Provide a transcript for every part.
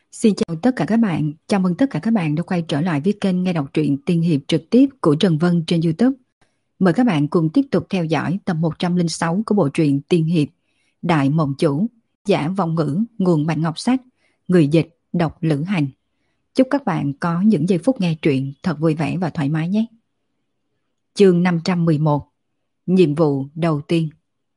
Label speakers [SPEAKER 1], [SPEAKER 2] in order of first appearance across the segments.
[SPEAKER 1] Xin chào tất cả các bạn, chào mừng tất cả các bạn đã quay trở lại với kênh nghe đọc truyện tiên hiệp trực tiếp của Trần Vân trên YouTube. Mời các bạn cùng tiếp tục theo dõi tập 106 của bộ truyện tiên hiệp Đại Mộng Chủ, giả vong ngữ, nguồn Bạch Ngọc Sách, người dịch, đọc Lữ Hành. Chúc các bạn có những giây phút nghe truyện thật vui vẻ và thoải mái nhé. Chương 511, nhiệm vụ đầu tiên.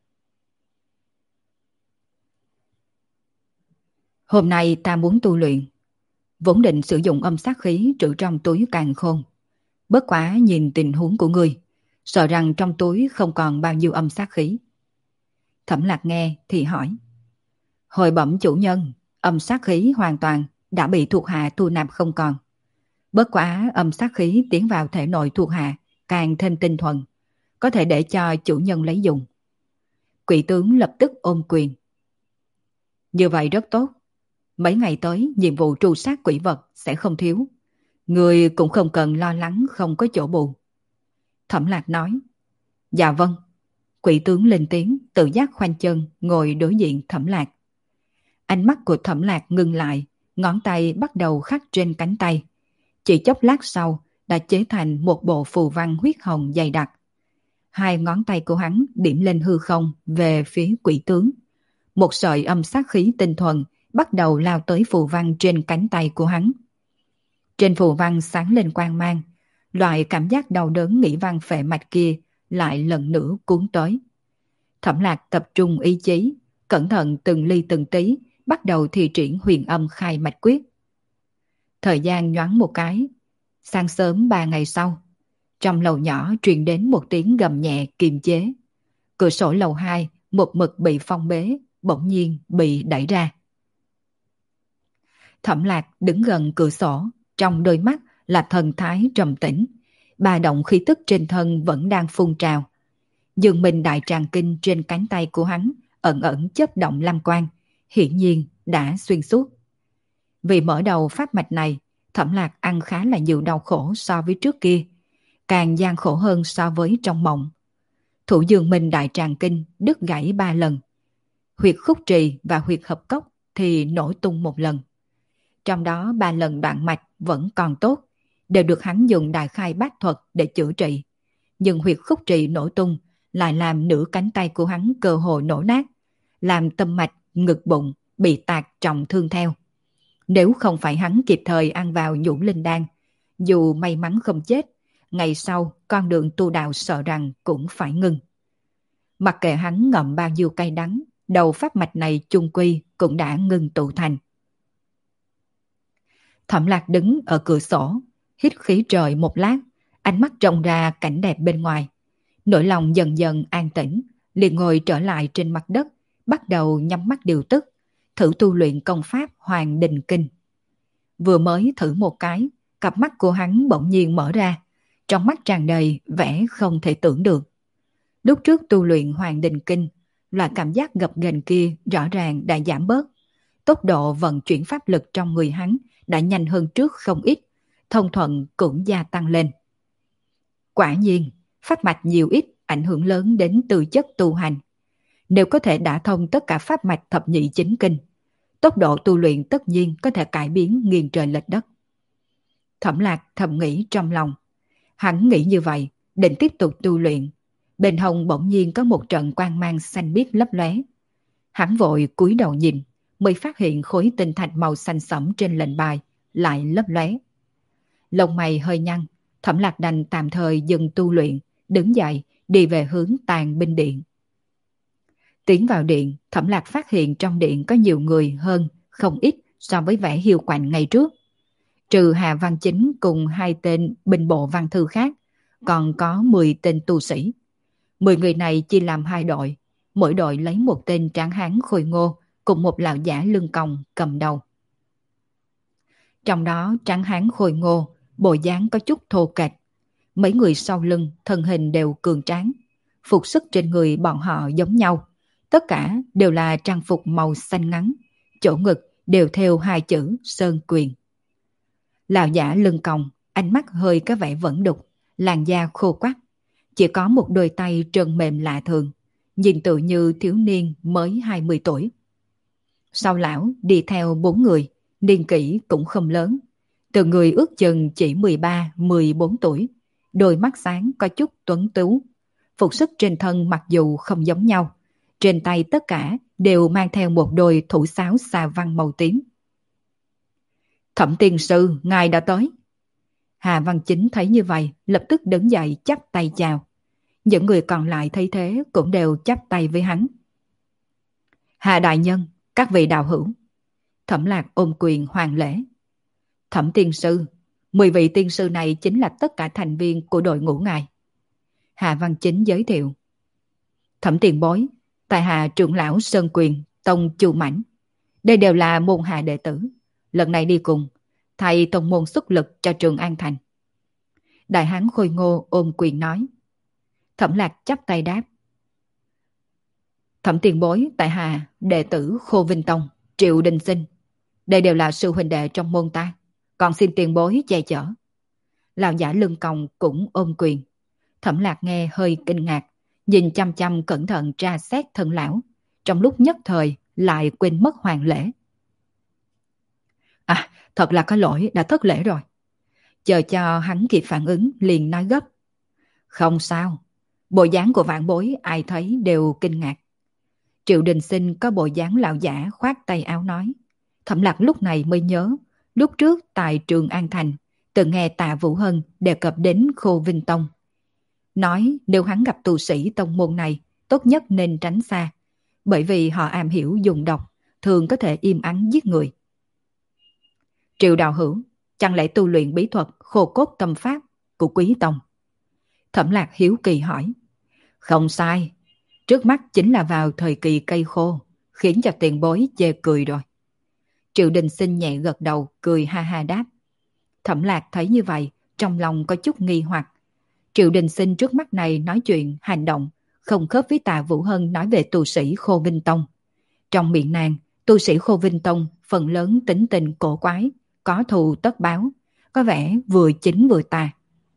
[SPEAKER 1] Hôm nay ta muốn tu luyện, vốn định sử dụng âm sát khí trữ trong túi càn khôn. Bất quá nhìn tình huống của ngươi, sợ rằng trong túi không còn bao nhiêu âm sát khí. Thẩm Lạc nghe thì hỏi: Hồi bẩm chủ nhân, âm sát khí hoàn toàn đã bị thuộc hạ thu nạp không còn. Bất quá âm sát khí tiến vào thể nội thuộc hạ càng thêm tinh thuần, có thể để cho chủ nhân lấy dùng. Quỷ tướng lập tức ôm quyền: Như vậy rất tốt. Mấy ngày tới nhiệm vụ tru sát quỷ vật sẽ không thiếu. Người cũng không cần lo lắng không có chỗ bù. Thẩm Lạc nói: Dạ vâng. Quỷ tướng lên tiếng, tự giác khoanh chân ngồi đối diện Thẩm Lạc. Ánh mắt của Thẩm Lạc ngưng lại, ngón tay bắt đầu khắc trên cánh tay. Chỉ chốc lát sau đã chế thành một bộ phù văn huyết hồng dày đặc. Hai ngón tay của hắn điểm lên hư không về phía quỷ tướng. Một sợi âm sát khí tinh thuần bắt đầu lao tới phù văn trên cánh tay của hắn. Trên phù văn sáng lên quang mang, loại cảm giác đau đớn nghĩ văn phệ mạch kia lại lần nữa cuốn tới. Thẩm Lạc tập trung ý chí, cẩn thận từng ly từng tí, bắt đầu thi triển huyền âm khai mạch quyết. Thời gian nhoáng một cái, sáng sớm 3 ngày sau, trong lầu nhỏ truyền đến một tiếng gầm nhẹ kiềm chế. Cửa sổ lầu 2 một mực bị phong bế, bỗng nhiên bị đẩy ra. Thẩm Lạc đứng gần cửa sổ, trong đôi mắt là thần thái trầm tĩnh, ba động khí tức trên thân vẫn đang phun trào. Dương Minh đại tràng kinh trên cánh tay của hắn ẩn ẩn chớp động lam quang, hiển nhiên đã xuyên suốt. Vì mở đầu pháp mạch này, Thẩm Lạc ăn khá là nhiều đau khổ so với trước kia, càng gian khổ hơn so với trong mộng. Thủ Dương Minh đại tràng kinh đứt gãy 3 lần, huyệt khúc trì và huyệt hợp cốc thì nổ tung 1 lần. Trong đó 3 lần đoạn mạch vẫn còn tốt, đều được hắn dùng đại khai bát thuật để chữa trị. Nhưng huyệt khúc trì nổ tung lại làm nửa cánh tay của hắn cơ hồ nổ nát, làm tâm mạch, ngực bụng bị tạc trọng thương theo. Nếu không phải hắn kịp thời ăn vào nhũ linh đan, dù may mắn không chết, ngày sau con đường tu đạo sợ rằng cũng phải ngừng. Mặc kệ hắn ngậm bao nhiêu cay đắng, đầu pháp mạch này chung quy cũng đã ngừng tụ thành. Thẩm Lạc đứng ở cửa sổ, hít khí trời một lát, ánh mắt trông ra cảnh đẹp bên ngoài. Nỗi lòng dần dần an tĩnh, liền ngồi trở lại trên mặt đất, bắt đầu nhắm mắt điều tức, thử tu luyện công pháp Hoàng Đình Kinh. Vừa mới thử một cái, cặp mắt của hắn bỗng nhiên mở ra, trong mắt tràn đầy vẻ không thể tưởng được. Lúc trước tu luyện Hoàng Đình Kinh, loại cảm giác gập ghềnh kia rõ ràng đã giảm bớt. Tốc độ vận chuyển pháp lực trong người hắn đã nhanh hơn trước không ít, thông thuận cũng gia tăng lên. Quả nhiên, pháp mạch nhiều ít ảnh hưởng lớn đến tư chất tu hành. Nếu có thể đả thông tất cả pháp mạch thập nhị chính kinh, tốc độ tu luyện tất nhiên có thể cải biến nghiêng trời lệch đất. Thẩm Lạc thầm nghĩ trong lòng. Hắn nghĩ như vậy, định tiếp tục tu luyện. Bên hông bỗng nhiên có một trận quang mang xanh biếc lấp lóe. Hắn vội cúi đầu nhìn, mới phát hiện khối tinh thạch màu xanh sẫm trên lệnh bài lại lấp lóe. Lông mày hơi nhăn, Thẩm Lạc đành tạm thời dừng tu luyện, đứng dậy đi về hướng Tàn Binh Điện. Tiến vào điện, Thẩm Lạc phát hiện trong điện có nhiều người hơn không ít so với vẻ hiu quạnh ngày trước. Trừ Hà Văn Chính cùng 2 tên binh bộ văn thư khác, còn có 10 tên tu sĩ. 10 người này chia làm 2 đội, mỗi đội lấy một tên tráng hán khôi ngô cùng một lão giả lưng còng cầm đầu. Trong đó tráng hán khôi ngô, bộ dáng có chút thô kệch. Mấy người sau lưng thân hình đều cường tráng, phục sức trên người bọn họ giống nhau, tất cả đều là trang phục màu xanh ngắn, chỗ ngực đều thêu 2 chữ Sơn Quyền. Lão giả lưng còng, ánh mắt hơi có vẻ vẫn đục, làn da khô quắt, chỉ có một đôi tay trơn mềm lạ thường, nhìn tự như thiếu niên mới 20 tuổi. Sau lão đi theo 4 người, niên kỷ cũng không lớn. Từ người ước chừng chỉ 13-14 tuổi, đôi mắt sáng có chút tuấn tú. Phục sức trên thân mặc dù không giống nhau, trên tay tất cả đều mang theo một đôi thủ sáo xà văn màu tím. Thẩm tiên sư, ngài đã tới. Hà Văn Chính thấy như vậy, lập tức đứng dậy chắp tay chào. Những người còn lại thấy thế cũng đều chắp tay với hắn. Hà đại nhân, các vị đạo hữu. Thẩm Lạc ôm quyền hoàng lễ. Thẩm tiên sư, 10 vị tiên sư này chính là tất cả thành viên của đội ngũ ngài. Hà Văn Chính giới thiệu. Thẩm tiền bối, tại hạ trưởng lão Sơn Quyền, tông Chu Mãnh. Đây đều là môn hạ đệ tử. Lần này đi cùng, thầy tông môn xuất lực cho trường An Thành. Đại hán khôi ngô ôm quyền nói. Thẩm Lạc chắp tay đáp. Thẩm tiền bối, tại hạ đệ tử Khô Vinh Tông, Triệu Đình Sinh. Đây đều là sư huynh đệ trong môn ta, còn xin tiền bối che chở. Lão giả lưng còng cũng ôm quyền. Thẩm Lạc nghe hơi kinh ngạc, nhìn chăm chăm cẩn thận tra xét thân lão, trong lúc nhất thời lại quên mất hoàng lễ. À, thật là có lỗi, đã thất lễ rồi. Chờ cho hắn kịp phản ứng liền nói gấp. Không sao, bộ dáng của vạn bối ai thấy đều kinh ngạc. Triệu Đình Sinh có bộ dáng lão giả khoát tay áo nói. Thẩm Lạc lúc này mới nhớ, lúc trước tại trường An Thành, từng nghe Tạ Vũ Hân đề cập đến Khô Vinh Tông. Nói nếu hắn gặp tu sĩ tông môn này, tốt nhất nên tránh xa, bởi vì họ am hiểu dùng độc, thường có thể im ắng giết người. Triệu đạo hữu, chẳng lẽ tu luyện bí thuật khô cốt tâm pháp của Quý Tông? Thẩm Lạc hiếu kỳ hỏi. Không sai, trước mắt chính là vào thời kỳ cây khô, khiến cho tiền bối chê cười rồi. Triệu Đình Sinh nhẹ gật đầu, cười ha ha đáp. Thẩm Lạc thấy như vậy, trong lòng có chút nghi hoặc. Triệu Đình Sinh trước mắt này nói chuyện, hành động, không khớp với Tạ Vũ Hân nói về tu sĩ Khô Vinh Tông. Trong miệng nàng, tu sĩ Khô Vinh Tông phần lớn tính tình cổ quái, có thù tất báo, có vẻ vừa chính vừa tà.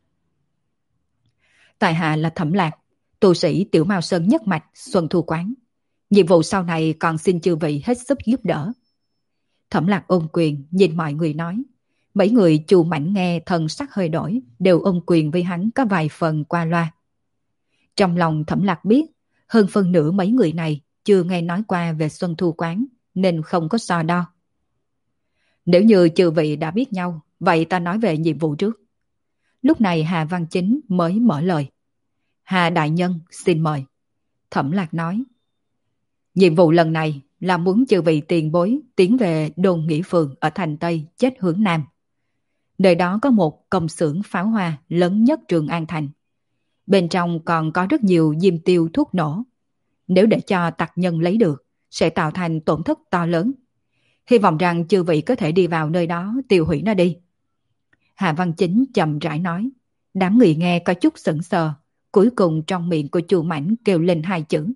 [SPEAKER 1] Tại hạ là Thẩm Lạc, tu sĩ Tiểu Mao Sơn nhất mạch Xuân Thu Quán. Nhiệm vụ sau này còn xin chư vị hết sức giúp đỡ. Thẩm Lạc ôm quyền nhìn mọi người nói. Mấy người Chu Mãnh nghe thần sắc hơi đổi, đều ôm quyền với hắn có vài phần qua loa. Trong lòng Thẩm Lạc biết, hơn phân nửa mấy người này chưa nghe nói qua về Xuân Thu Quán, nên không có so đo. Nếu như chư vị đã biết nhau, vậy ta nói về nhiệm vụ trước. Lúc này Hà Văn Chính mới mở lời. Hà đại nhân xin mời. Thẩm Lạc nói. Nhiệm vụ lần này là muốn chư vị tiền bối tiến về đồn nghỉ phường ở thành Tây chết hướng Nam. Nơi đó có một công xưởng pháo hoa lớn nhất Trường An Thành. Bên trong còn có rất nhiều diêm tiêu thuốc nổ. Nếu để cho tặc nhân lấy được, sẽ tạo thành tổn thất to lớn. Hy vọng rằng chư vị có thể đi vào nơi đó tiêu hủy nó đi. Hà Văn Chính chậm rãi nói. Đám người nghe có chút sững sờ. Cuối cùng trong miệng của Chu Mãnh kêu lên hai chữ.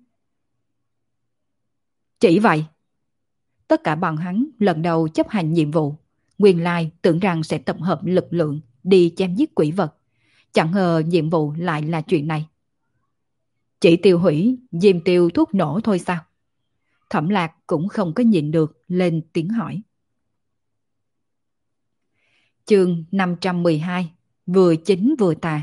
[SPEAKER 1] Chỉ vậy. Tất cả bọn hắn lần đầu chấp hành nhiệm vụ. Nguyên lai tưởng rằng sẽ tập hợp lực lượng đi chém giết quỷ vật. Chẳng ngờ nhiệm vụ lại là chuyện này. Chỉ tiêu hủy diêm tiêu thuốc nổ thôi sao? Thẩm Lạc cũng không có nhịn được lên tiếng hỏi. Chương 512. Vừa chính vừa tà.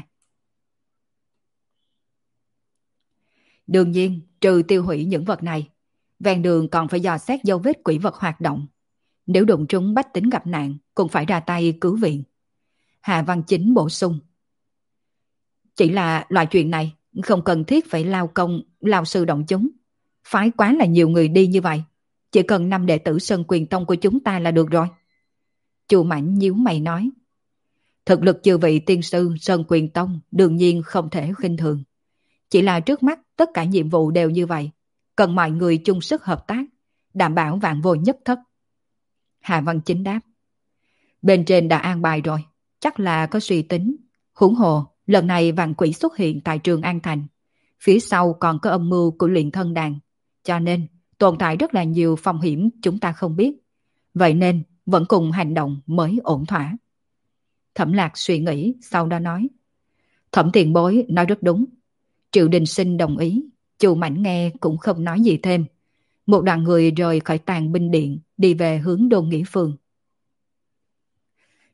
[SPEAKER 1] Đương nhiên, trừ tiêu hủy những vật này, ven đường còn phải dò xét dấu vết quỷ vật hoạt động. Nếu đụng trúng bách tính gặp nạn, cũng phải ra tay cứu viện. Hà Văn Chính bổ sung. Chỉ là loại chuyện này, không cần thiết phải lao công, lao sư động chúng. Phái quá là nhiều người đi như vậy. Chỉ cần 5 đệ tử Sơn Quyền Tông của chúng ta là được rồi. Chu Mãnh nhíu mày nói. Thực lực chư vị tiên sư Sơn Quyền Tông đương nhiên không thể khinh thường. Chỉ là trước mắt tất cả nhiệm vụ đều như vậy. Cần mọi người chung sức hợp tác, đảm bảo vạn vô nhất thất. Hà Văn Chính đáp. Bên trên đã an bài rồi, chắc là có suy tính. Huống hồ, lần này vạn quỷ xuất hiện tại Trường An Thành. Phía sau còn có âm mưu của luyện thân đàn. Cho nên, tồn tại rất là nhiều phong hiểm chúng ta không biết. Vậy nên, vẫn cùng hành động mới ổn thỏa. Thẩm Lạc suy nghĩ, sau đó nói. Thẩm tiền bối nói rất đúng. Triệu Đình Sinh đồng ý. Chu Mãnh nghe cũng không nói gì thêm. Một đoàn người rời khỏi tàn binh điện, đi về hướng đồn nghỉ phường.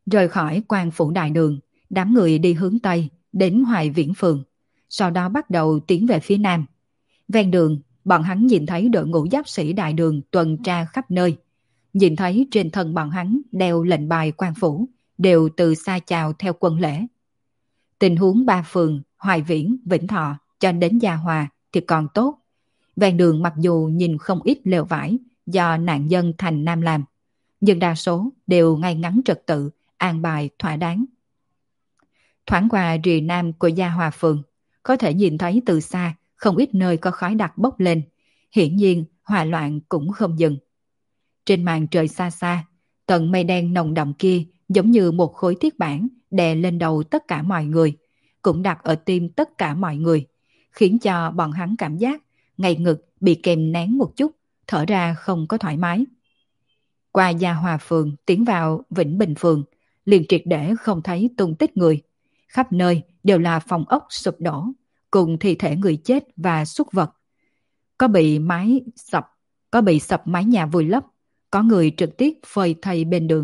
[SPEAKER 1] Rời khỏi Quan Phủ Đại Đường, đám người đi hướng Tây, đến Hoài Viễn Phường, sau đó bắt đầu tiến về phía Nam. Ven đường, bọn hắn nhìn thấy đội ngũ giáp sĩ Đại Đường tuần tra khắp nơi. Nhìn thấy trên thân bọn hắn đeo lệnh bài quan phủ, đều từ xa chào theo quân lễ. Tình huống ba phường, Hoài Viễn, Vĩnh Thọ cho đến Gia Hòa thì còn tốt. Ven đường mặc dù nhìn không ít lều vải do nạn dân thành Nam làm, nhưng đa số đều ngay ngắn trật tự, an bài thỏa đáng. Thoáng qua rìa nam của Gia Hòa phường, có thể nhìn thấy từ xa không ít nơi có khói đặc bốc lên, hiển nhiên hòa loạn cũng không dừng. Trên màn trời xa xa, tầng mây đen nồng đậm kia giống như một khối thiết bản đè lên đầu tất cả mọi người, cũng đặt ở tim tất cả mọi người, khiến cho bọn hắn cảm giác ngay ngực bị kèm nén một chút, thở ra không có thoải mái. Qua Gia Hòa phường tiến vào Vĩnh Bình phường, liền triệt để không thấy tung tích người. Khắp nơi đều là phòng ốc sụp đổ, cùng thi thể người chết và súc vật. Có bị sập mái nhà vùi lấp, có người trực tiếp phơi thây bên đường.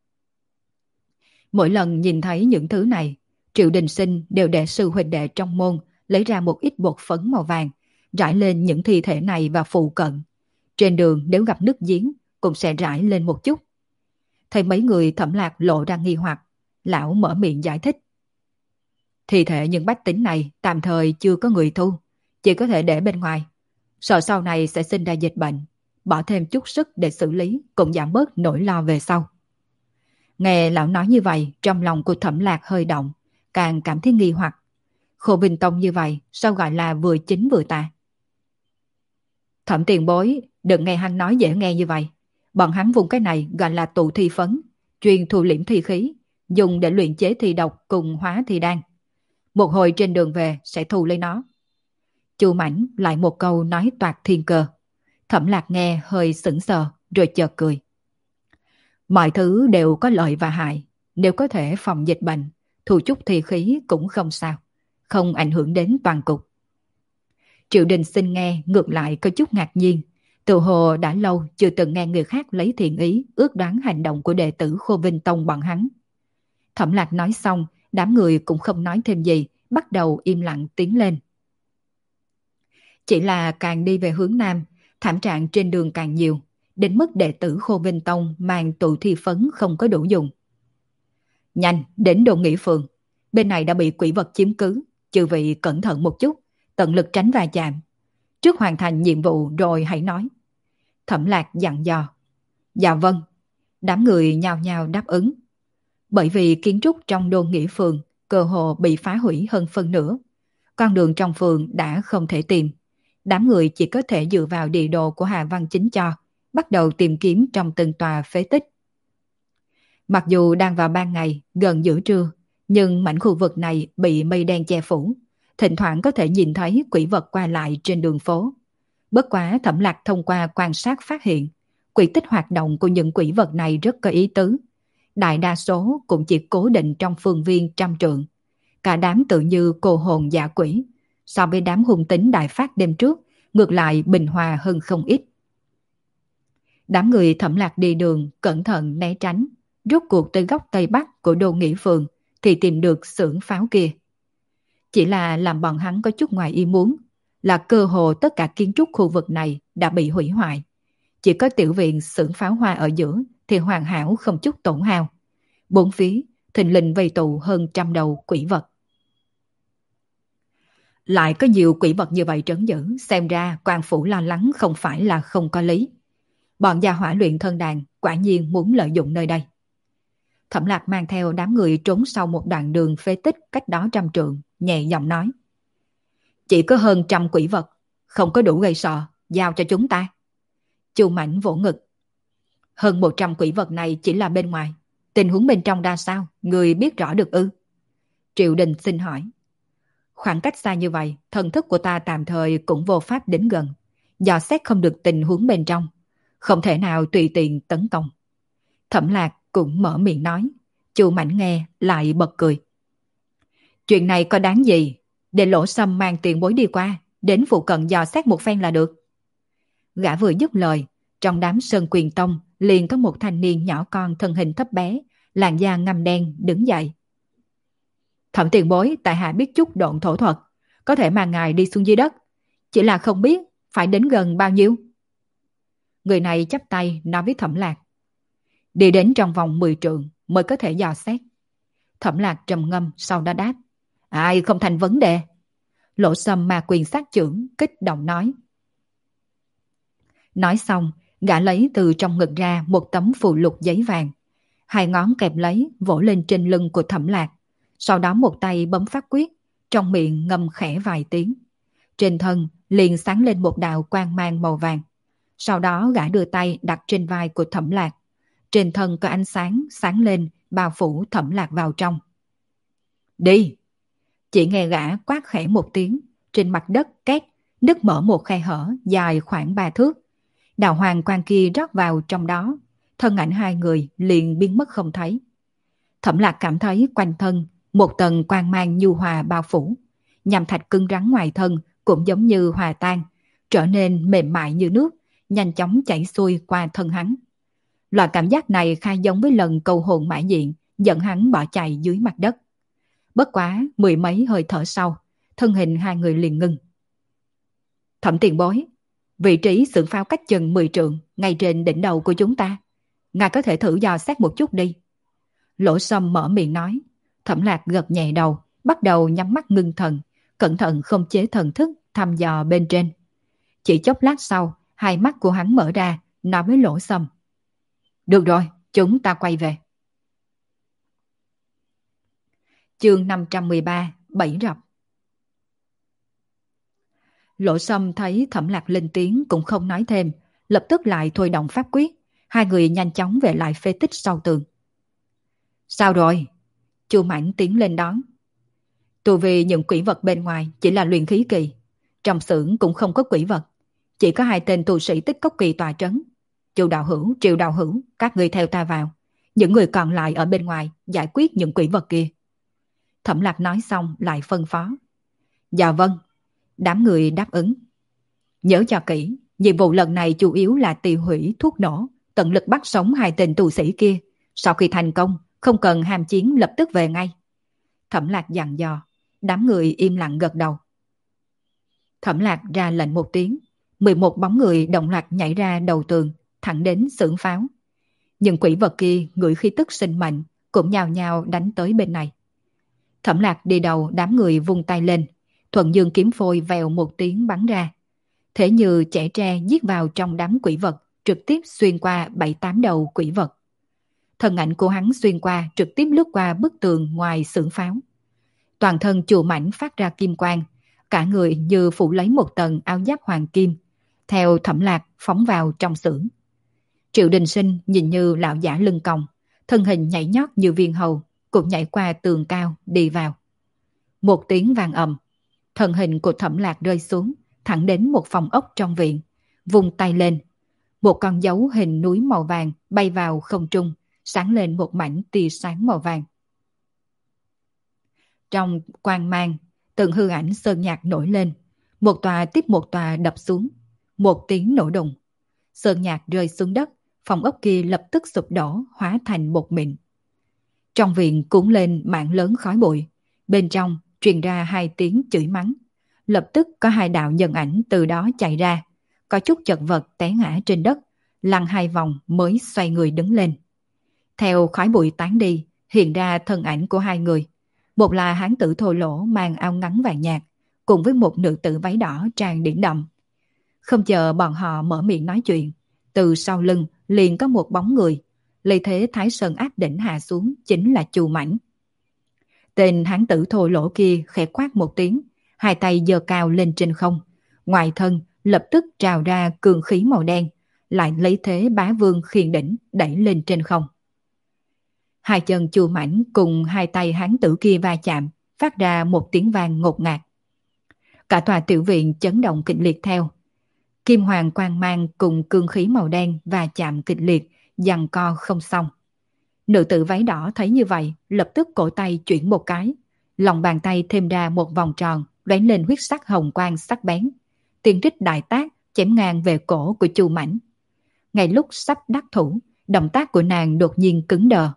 [SPEAKER 1] Mỗi lần nhìn thấy những thứ này, Triệu Đình Sinh đều để sư huynh đệ trong môn lấy ra một ít bột phấn màu vàng, rải lên những thi thể này và phụ cận. Trên đường nếu gặp nước giếng, cũng sẽ rải lên một chút. Thấy mấy người Thẩm Lạc lộ ra nghi hoặc, lão mở miệng giải thích. Thi thể những bách tính này tạm thời chưa có người thu, chỉ có thể để bên ngoài. Sợ sau này sẽ sinh ra dịch bệnh, bỏ thêm chút sức để xử lý cũng giảm bớt nỗi lo về sau. Nghe lão nói như vậy, trong lòng của Thẩm Lạc hơi động, càng cảm thấy nghi hoặc. Khô Vinh Tông như vậy, sao gọi là vừa chính vừa tà? Thẩm tiền bối, đừng nghe hắn nói dễ nghe như vậy. Bọn hắn vùng cái này gọi là tụ thi phấn, chuyên thu liễm thi khí, dùng để luyện chế thi độc cùng hóa thi đan. Một hồi trên đường về sẽ thu lấy nó. Chu Mãnh lại một câu nói toạc thiên cơ. Thẩm Lạc nghe hơi sững sờ rồi chợt cười. Mọi thứ đều có lợi và hại, nếu có thể phòng dịch bệnh, thu chút thi khí cũng không sao, không ảnh hưởng đến toàn cục. Triệu Đình Sinh nghe ngược lại có chút ngạc nhiên, tự hồ đã lâu chưa từng nghe người khác lấy thiện ý ước đoán hành động của đệ tử Khô Vinh Tông bọn hắn. Thẩm Lạc nói xong, đám người cũng không nói thêm gì, bắt đầu im lặng tiến lên. Chỉ là càng đi về hướng Nam, thảm trạng trên đường càng nhiều, đến mức đệ tử Khô Vinh Tông mang tụ thi phấn không có đủ dùng. Nhanh, đến Đồn Nghỉ Phường, bên này đã bị quỷ vật chiếm cứ, chư vị cẩn thận một chút, tận lực tránh va chạm. Trước hoàn thành nhiệm vụ rồi hãy nói. Thẩm Lạc dặn dò. Dạ vâng. Đám người nhao nhao đáp ứng. Bởi vì kiến trúc trong Đồn Nghỉ Phường cơ hồ bị phá hủy hơn phân nửa. Con đường trong phường đã không thể tìm. Đám người chỉ có thể dựa vào địa đồ của Hà Văn Chính cho, bắt đầu tìm kiếm trong từng tòa phế tích. Mặc dù đang vào ban ngày, gần giữa trưa, nhưng mảnh khu vực này bị mây đen che phủ. Thỉnh thoảng có thể nhìn thấy quỷ vật qua lại trên đường phố. Bất quá Thẩm Lạc thông qua quan sát phát hiện, quỷ tích hoạt động của những quỷ vật này rất có ý tứ. Đại đa số cũng chỉ cố định trong phương viên trăm trượng. Cả đám tự như cô hồn dạ quỷ. So với đám hung tính đại phát đêm trước, ngược lại bình hòa hơn không ít. Đám người Thẩm Lạc đi đường, cẩn thận né tránh. Rốt cuộc tới góc Tây Bắc của Đô Nghỉ Phường thì tìm được xưởng pháo kia. Chỉ là làm bọn hắn có chút ngoài ý muốn, là cơ hồ tất cả kiến trúc khu vực này đã bị hủy hoại. Chỉ có tiểu viện xưởng pháo hoa ở giữa thì hoàn hảo không chút tổn hao. Bốn phía thình lình vây tụ hơn 100 đầu quỷ vật. Lại có nhiều quỷ vật như vậy trấn giữ, xem ra quan phủ lo lắng không phải là không có lý. Bọn gia hỏa luyện thân đàn quả nhiên muốn lợi dụng nơi đây. Thẩm Lạc mang theo đám người trốn sau một đoạn đường phế tích cách đó 100 trượng, nhẹ giọng nói. Chỉ có hơn 100 quỷ vật, không có đủ gây sợ, giao cho chúng ta. Chu Mãnh vỗ ngực. Hơn 100 quỷ vật này chỉ là bên ngoài, tình huống bên trong ra sao, người biết rõ được ư? Triệu Đình xin hỏi. Khoảng cách xa như vậy, thần thức của ta tạm thời cũng vô pháp đến gần, dò xét không được tình huống bên trong, không thể nào tùy tiện tấn công. Thẩm Lạc cũng mở miệng nói. Chu Mãnh nghe lại bật cười. Chuyện này có đáng gì, để Lỗ Sâm mang tiền bối đi qua, đến phụ cận dò xét một phen là được. Gã vừa dứt lời, trong đám Sơn Quyền Tông liền có một thanh niên nhỏ con thân hình thấp bé, làn da ngăm đen đứng dậy. Thẩm tiền bối tại hạ biết chút độn thổ thuật, có thể mang ngài đi xuống dưới đất, chỉ là không biết phải đến gần bao nhiêu. Người này chắp tay nói với Thẩm Lạc. Đi đến trong vòng 10 trượng mới có thể dò xét. Thẩm Lạc trầm ngâm sau đó đáp. Ai không thành vấn đề. Lỗ Sâm ma quyền sát chưởng kích động nói. Nói xong, gã lấy từ trong ngực ra một tấm phù lục giấy vàng. Hai ngón kẹp lấy vỗ lên trên lưng của Thẩm Lạc. Sau đó một tay bấm pháp quyết, trong miệng ngâm khẽ vài tiếng. Trên thân liền sáng lên một đạo quang mang màu vàng. Sau đó gã đưa tay đặt trên vai của Thẩm Lạc. Trên thân có ánh sáng sáng lên bao phủ Thẩm Lạc vào trong. Đi! Chỉ nghe gã quát khẽ một tiếng, trên mặt đất két, nứt mở một khe hở dài khoảng 3 thước. Đạo hoàng quang kia rót vào trong đó, thân ảnh hai người liền biến mất không thấy. Thẩm Lạc cảm thấy quanh thân một tầng quang mang nhu hòa bao phủ, nhằm thạch cứng rắn ngoài thân cũng giống như hòa tan, trở nên mềm mại như nước, nhanh chóng chảy xuôi qua thân hắn. Loại cảm giác này khai giống với lần câu hồn mã diện dẫn hắn bỏ chạy dưới mặt đất. Bất quá 10 mấy hơi thở sau, thân hình hai người liền ngưng. Thẩm tiền bối, vị trí xưởng pháo cách chừng 10 trượng ngay trên đỉnh đầu của chúng ta. Ngài có thể thử dò xét một chút đi. Lỗ Sâm mở miệng nói. Thẩm Lạc gật nhẹ đầu, bắt đầu nhắm mắt ngưng thần, cẩn thận không chế thần thức thăm dò bên trên. Chỉ chốc lát sau, hai mắt của hắn mở ra, nói với Lỗ Sâm. Được rồi, chúng ta quay về. Chương 513, Bẫy rập. Lỗ Sâm thấy Thẩm Lạc lên tiếng cũng không nói thêm, lập tức lại thôi động pháp quyết. Hai người nhanh chóng về lại phế tích sau tường. Sao rồi? Chu Mãnh tiến lên đón. Tù vì những quỷ vật bên ngoài chỉ là luyện khí kỳ. Trong xưởng cũng không có quỷ vật. Chỉ có 2 tên tu sĩ tích cốc kỳ tòa trấn. Chu đạo hữu, Triệu đạo hữu, các người theo ta vào. Những người còn lại ở bên ngoài giải quyết những quỷ vật kia. Thẩm Lạc nói xong lại phân phó. Dạ vâng. Đám người đáp ứng. Nhớ cho kỹ, nhiệm vụ lần này chủ yếu là tiêu hủy thuốc nổ, tận lực bắt sống 2 tên tù sĩ kia. Sau khi thành công, không cần ham chiến lập tức về ngay. Thẩm Lạc dặn dò, đám người im lặng gật đầu. Thẩm Lạc ra lệnh một tiếng, 11 bóng người đồng loạt nhảy ra đầu tường, thẳng đến xưởng pháo. Những quỷ vật kia ngửi khí tức sinh mệnh, cũng nhào nhào đánh tới bên này. Thẩm Lạc đi đầu, đám người vung tay lên, thuận dương kiếm phôi vèo một tiếng bắn ra. Thế như chẻ tre giết vào trong đám quỷ vật, trực tiếp xuyên qua 7-8 đầu quỷ vật. Thân ảnh của hắn xuyên qua trực tiếp lướt qua bức tường ngoài xưởng pháo. Toàn thân Chu Mãnh phát ra kim quang, cả người như phủ lấy một tầng áo giáp hoàng kim, theo Thẩm Lạc phóng vào trong xưởng. Triệu Đình Sinh nhìn như lão giả lưng còng, thân hình nhảy nhót như viên hầu, cũng nhảy qua tường cao đi vào. Một tiếng vang ầm, thân hình của Thẩm Lạc rơi xuống, thẳng đến một phòng ốc trong viện, vung tay lên. Một con dấu hình núi màu vàng bay vào không trung, sáng lên một mảnh tia sáng màu vàng. Trong quang mang, từng hư ảnh sơn nhạc nổi lên, một tòa tiếp một tòa đập xuống, một tiếng nổ đùng. Sơn nhạc rơi xuống đất, phòng ốc kia lập tức sụp đổ, hóa thành bột mịn. Trong viện cuốn lên mảng lớn khói bụi, bên trong truyền ra 2 tiếng chửi mắng. Lập tức có 2 đạo nhân ảnh từ đó chạy ra, có chút chật vật té ngã trên đất, lăn 2 vòng mới xoay người đứng lên. Theo khói bụi tán đi, hiện ra thân ảnh của 2 người. Một là hán tử thô lỗ mang áo ngắn vàng nhạt, cùng với một nữ tử váy đỏ trang điểm đậm. Không chờ bọn họ mở miệng nói chuyện, từ sau lưng liền có một bóng người, lấy thế Thái Sơn áp đỉnh hạ xuống chính là Chu Mãnh. Tên hán tử thô lỗ kia khẽ quát một tiếng, 2 tay giơ cao lên trên không, ngoài thân lập tức trào ra cường khí màu đen, lại lấy thế bá vương khiên đỉnh đẩy lên trên không. 2 chân Chu Mãnh cùng 2 tay hán tử kia va chạm, phát ra một tiếng vang ngột ngạt. Cả tòa tiểu viện chấn động kịch liệt theo. Kim hoàng quang mang cùng cương khí màu đen va chạm kịch liệt, giằng co không xong. Nữ tử váy đỏ thấy như vậy, lập tức cổ tay chuyển một cái, lòng bàn tay thêm ra một vòng tròn, lóe lên huyết sắc hồng quang sắc bén. Tiên trích đại tác chém ngang về cổ của Chu Mãnh. Ngay lúc sắp đắc thủ, động tác của nàng đột nhiên cứng đờ,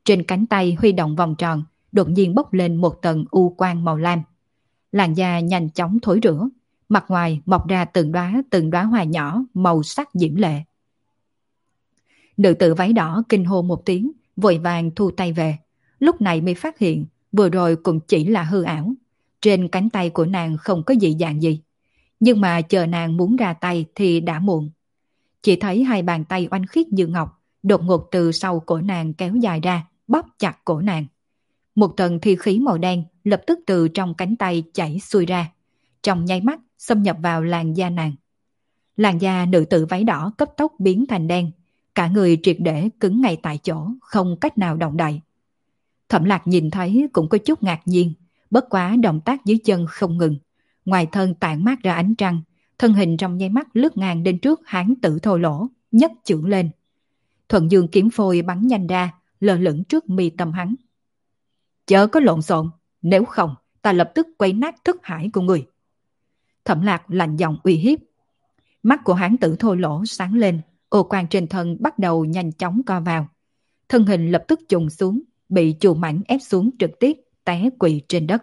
[SPEAKER 1] trên cánh tay huy động vòng tròn, đột nhiên bốc lên một tầng u quang màu lam. Làn da nhanh chóng thối rữa, mặt ngoài mọc ra từng đóa hoa nhỏ màu sắc diễm lệ. Nữ tử váy đỏ kinh hô một tiếng, vội vàng thu tay về. Lúc này mới phát hiện, vừa rồi cũng chỉ là hư ảo. Trên cánh tay của nàng không có dị dạng gì. Nhưng mà chờ nàng muốn ra tay thì đã muộn. Chỉ thấy hai bàn tay oanh khiết như ngọc, đột ngột từ sau cổ nàng kéo dài ra, bóp chặt cổ nàng. Một tầng thi khí màu đen lập tức từ trong cánh tay chảy xuôi ra, trong nháy mắt xâm nhập vào làn da nàng. Làn da nữ tử váy đỏ cấp tốc biến thành đen, cả người triệt để cứng ngay tại chỗ, không cách nào động đậy. Thẩm Lạc nhìn thấy cũng có chút ngạc nhiên, bất quá động tác dưới chân không ngừng, ngoài thân tản mát ra ánh trăng, thân hình trong nháy mắt lướt ngang đến trước hán tử thô lỗ, nhấc chưởng lên. Thuận Dương kiếm phôi bắn nhanh ra, lơ lửng trước mi tâm hắn. Chớ có lộn xộn, nếu không ta lập tức quấy nát thức hải của người. Thẩm Lạc lạnh giọng uy hiếp. Mắt của hán tử thô lỗ sáng lên, ô quang trên thân bắt đầu nhanh chóng co vào. Thân hình lập tức chùng xuống, bị chù mảnh ép xuống trực tiếp, té quỵ trên đất.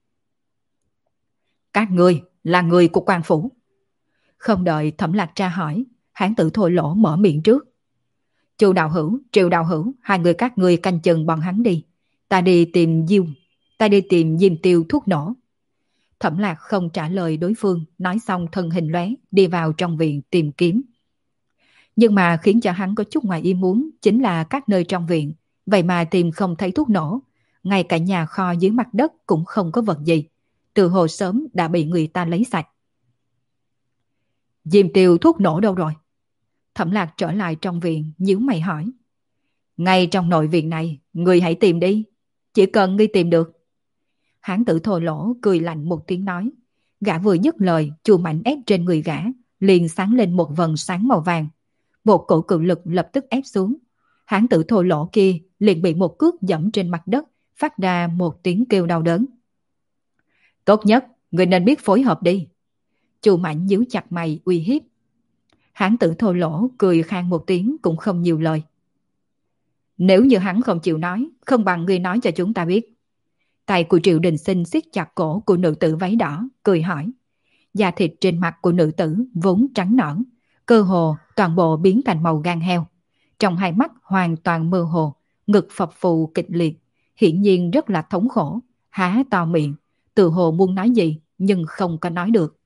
[SPEAKER 1] Các ngươi là người của quan phủ. Không đợi Thẩm Lạc tra hỏi, hán tử thô lỗ mở miệng trước. Chu đạo hữu, Triệu đạo hữu, hai người các ngươi canh chừng bọn hắn đi. Ta đi tìm diêm tiêu thuốc nổ. Thẩm Lạc không trả lời đối phương, nói xong thân hình lóe, đi vào trong viện tìm kiếm. Nhưng mà khiến cho hắn có chút ngoài ý muốn chính là các nơi trong viện, vậy mà tìm không thấy thuốc nổ, ngay cả nhà kho dưới mặt đất cũng không có vật gì, từ hồ sớm đã bị người ta lấy sạch. Diêm tiêu thuốc nổ đâu rồi? Thẩm Lạc trở lại trong viện, nhíu mày hỏi. Ngay trong nội viện này, ngươi hãy tìm đi, chỉ cần ngươi tìm được. Hán tử thô lỗ cười lạnh một tiếng nói. Gã vừa dứt lời, chùm ảnh ép trên người gã, liền sáng lên một vầng sáng màu vàng. Một cổ cự lực lập tức ép xuống. Hán tử thô lỗ kia liền bị một cước dẫm trên mặt đất, phát ra một tiếng kêu đau đớn. Tốt nhất, người nên biết phối hợp đi. Chùm ảnh nhíu chặt mày uy hiếp. Hán tử thô lỗ cười khang một tiếng cũng không nhiều lời. Nếu như hắn không chịu nói, không bằng ngươi nói cho chúng ta biết. Tay của Triệu Đình Sinh siết chặt cổ của nữ tử váy đỏ, cười hỏi. Da thịt trên mặt của nữ tử vốn trắng nõn, cơ hồ toàn bộ biến thành màu gan heo. Trong hai mắt hoàn toàn mơ hồ, ngực phập phù kịch liệt, hiển nhiên rất là thống khổ, há to miệng, tự hồ muốn nói gì nhưng không có nói được.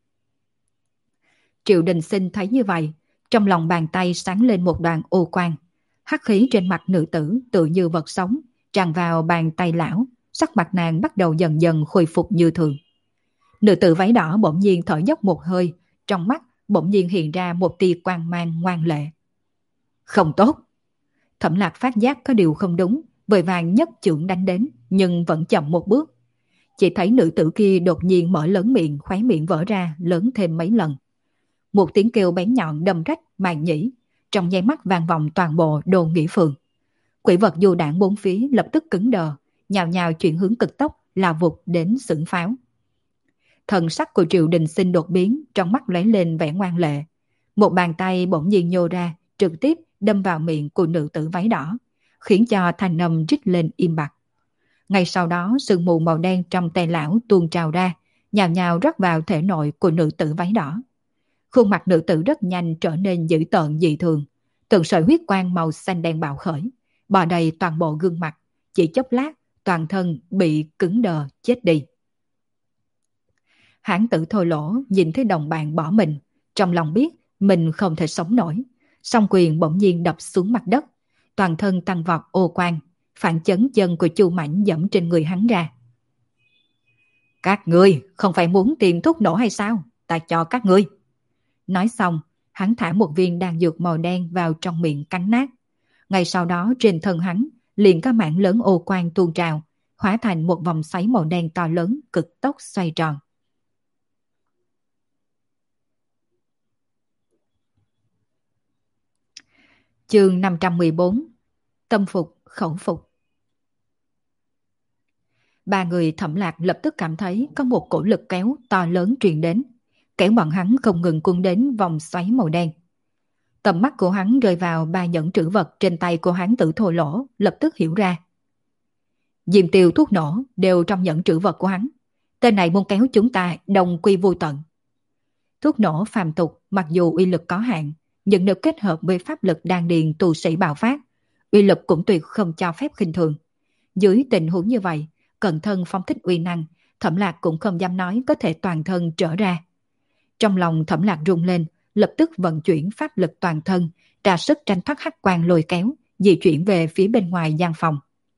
[SPEAKER 1] Triệu Đình Sinh thấy như vậy, trong lòng bàn tay sáng lên một đoàn ô quang. Hắc khí trên mặt nữ tử tự như vật sống, tràn vào bàn tay lão, sắc mặt nàng bắt đầu dần dần khôi phục như thường. Nữ tử váy đỏ bỗng nhiên thở dốc một hơi, trong mắt bỗng nhiên hiện ra một tia quang mang ngoan lệ. Không tốt! Thẩm Lạc phát giác có điều không đúng, vội vàng nhấc chưởng đánh đến, nhưng vẫn chậm một bước. Chỉ thấy nữ tử kia đột nhiên mở lớn miệng, khóe miệng vỡ ra lớn thêm mấy lần. Một tiếng kêu bén nhọn đâm rách màng nhĩ, trong nháy mắt vang vọng toàn bộ Đồn Nghĩa Phường. Quỷ vật du đảng bốn phía lập tức cứng đờ, nhào nhào chuyển hướng cực tốc, lao vụt đến xưởng pháo. Thần sắc của Triệu Đình Sinh đột biến, trong mắt lóe lên vẻ ngoan lệ. Một bàn tay bỗng nhiên nhô ra, trực tiếp đâm vào miệng của nữ tử váy đỏ, khiến cho thanh âm rít lên im bặt. Ngay sau đó, sương mù màu đen trong tay lão tuôn trào ra, nhào nhào rót vào thể nội của nữ tử váy đỏ. Khuôn mặt nữ tử rất nhanh trở nên dữ tợn dị thường, từng sợi huyết quang màu xanh đen bạo khởi, bò đầy toàn bộ gương mặt, chỉ chốc lát toàn thân bị cứng đờ chết đi. Hán tử thô lỗ nhìn thấy đồng bạn bỏ mình, trong lòng biết mình không thể sống nổi, song quyền bỗng nhiên đập xuống mặt đất, toàn thân tăng vọt ô quang, phản chấn chân của Chu Mãnh dẫm trên người hắn ra. Các ngươi không phải muốn tìm thuốc nổ hay sao? Ta cho các ngươi. Nói xong, hắn thả một viên đan dược màu đen vào trong miệng cắn nát. Ngay sau đó trên thân hắn liền có mảng lớn ô quang tuôn trào, hóa thành một vòng xoáy màu đen to lớn cực tốc xoay tròn. Chương 514. Tâm phục, khẩu phục. Ba người Thẩm Lạc lập tức cảm thấy có một cổ lực kéo to lớn truyền đến, kéo bọn hắn không ngừng cuốn đến vòng xoáy màu đen. Tầm mắt của hắn rơi vào ba nhẫn trữ vật trên tay của hắn tử thô lỗ, lập tức hiểu ra. Diêm tiêu thuốc nổ đều trong nhẫn trữ vật của hắn. Tên này muốn kéo chúng ta đồng quy vô tận. Thuốc nổ phàm tục mặc dù uy lực có hạn, nhưng nếu kết hợp với pháp lực đan điền tu sĩ bạo phát, uy lực cũng tuyệt không cho phép khinh thường. Dưới tình huống như vậy, cận thân phóng thích uy năng, Thẩm Lạc cũng không dám nói có thể toàn thân trở ra. Trong lòng Thẩm Lạc rung lên, lập tức vận chuyển pháp lực toàn thân, ra sức tranh thoát hắc quang lôi kéo, di chuyển về phía bên ngoài gian phòng.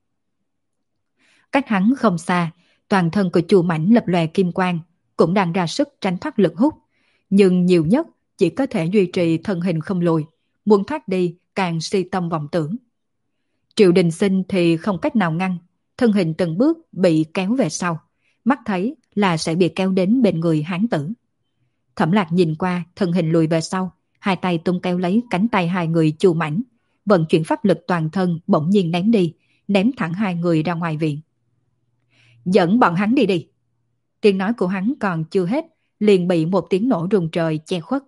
[SPEAKER 1] Cách hắn không xa, toàn thân của Chu Mãnh lập lòe kim quang, cũng đang ra sức tránh thoát lực hút, nhưng nhiều nhất chỉ có thể duy trì thân hình không lùi, muốn thoát đi càng si tâm vọng tưởng. Triệu Đình Sinh thì không cách nào ngăn, thân hình từng bước bị kéo về sau, mắt thấy là sẽ bị kéo đến bên người hán tử. Thẩm Lạc nhìn qua, thân hình lùi về sau, hai tay tung kéo lấy cánh tay hai người Chu Mãnh, vận chuyển pháp lực toàn thân bỗng nhiên ném đi, ném thẳng hai người ra ngoài viện. Dẫn bọn hắn đi đi. Tiếng nói của hắn còn chưa hết, liền bị một tiếng nổ rung trời che khuất.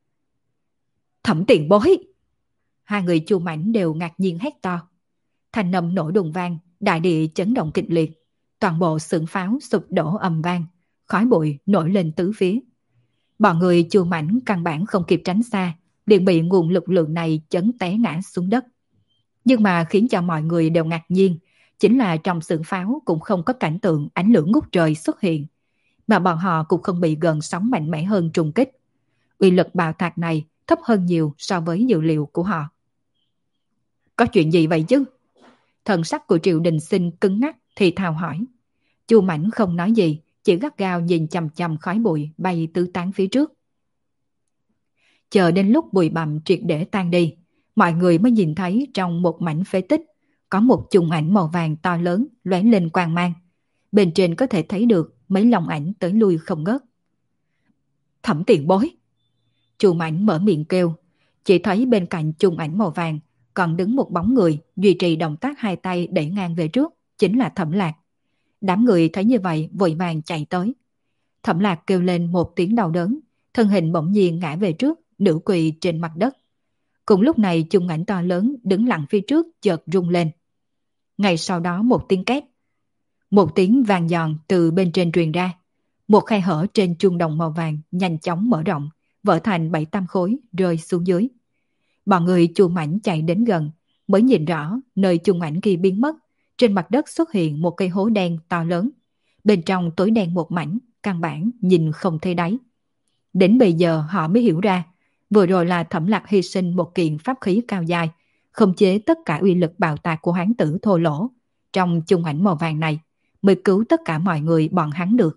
[SPEAKER 1] Thẩm Tiền Bối! Hai người Chu Mãnh đều ngạc nhiên hét to. Thanh âm nổ đùng vang, đại địa chấn động kịch liệt, toàn bộ xưởng pháo sụp đổ ầm vang, khói bụi nổi lên tứ phía. Bọn người Chu Mãnh căn bản không kịp tránh xa, liền bị nguồn lực lượng này chấn té ngã xuống đất. Nhưng mà khiến cho mọi người đều ngạc nhiên, chính là trong xưởng pháo cũng không có cảnh tượng ánh lửa ngút trời xuất hiện, mà bọn họ cũng không bị gần sóng mạnh mẽ hơn trùng kích. Uy lực bạo tạc này thấp hơn nhiều so với dự liệu của họ. Có chuyện gì vậy chứ? Thần sắc của Triệu Đình Sinh cứng ngắc thì thào hỏi. Chu Mãnh không nói gì, chỉ gắt gao nhìn chằm chằm khói bụi bay tứ tán phía trước. Chờ đến lúc bụi bặm triệt để tan đi, mọi người mới nhìn thấy trong một mảnh phế tích có một chùm ảnh màu vàng to lớn lóe lên quang mang. Bên trên có thể thấy được mấy lồng ảnh tới lui không ngớt. Thẩm Tiền Bối! Chu Mãnh mở miệng kêu, chỉ thấy bên cạnh chùm ảnh màu vàng còn đứng một bóng người duy trì động tác hai tay đẩy ngang về trước, chính là Thẩm Lạc. Đám người thấy như vậy vội vàng chạy tới. Thẩm Lạc kêu lên một tiếng đau đớn, thân hình bỗng nhiên ngã về trước, nửa quỳ trên mặt đất. Cùng lúc này chùm ảnh to lớn đứng lặng phía trước chợt rung lên. Ngay sau đó một tiếng két. Một tiếng vang giòn từ bên trên truyền ra. Một khe hở trên chuông đồng màu vàng nhanh chóng mở rộng, vỡ thành 7-8 khối rơi xuống dưới. Bọn người Chu Mãnh chạy đến gần, mới nhìn rõ nơi chuông ảnh kia biến mất. Trên mặt đất xuất hiện một cây hố đen to lớn. Bên trong tối đen một mảnh, căn bản nhìn không thấy đáy. Đến bây giờ họ mới hiểu ra, vừa rồi là Thẩm Lạc hy sinh một kiện pháp khí cao dài, khống chế tất cả uy lực bạo tạc của hán tử thô lỗ trong chung ảnh màu vàng này, mới cứu tất cả mọi người bọn hắn được.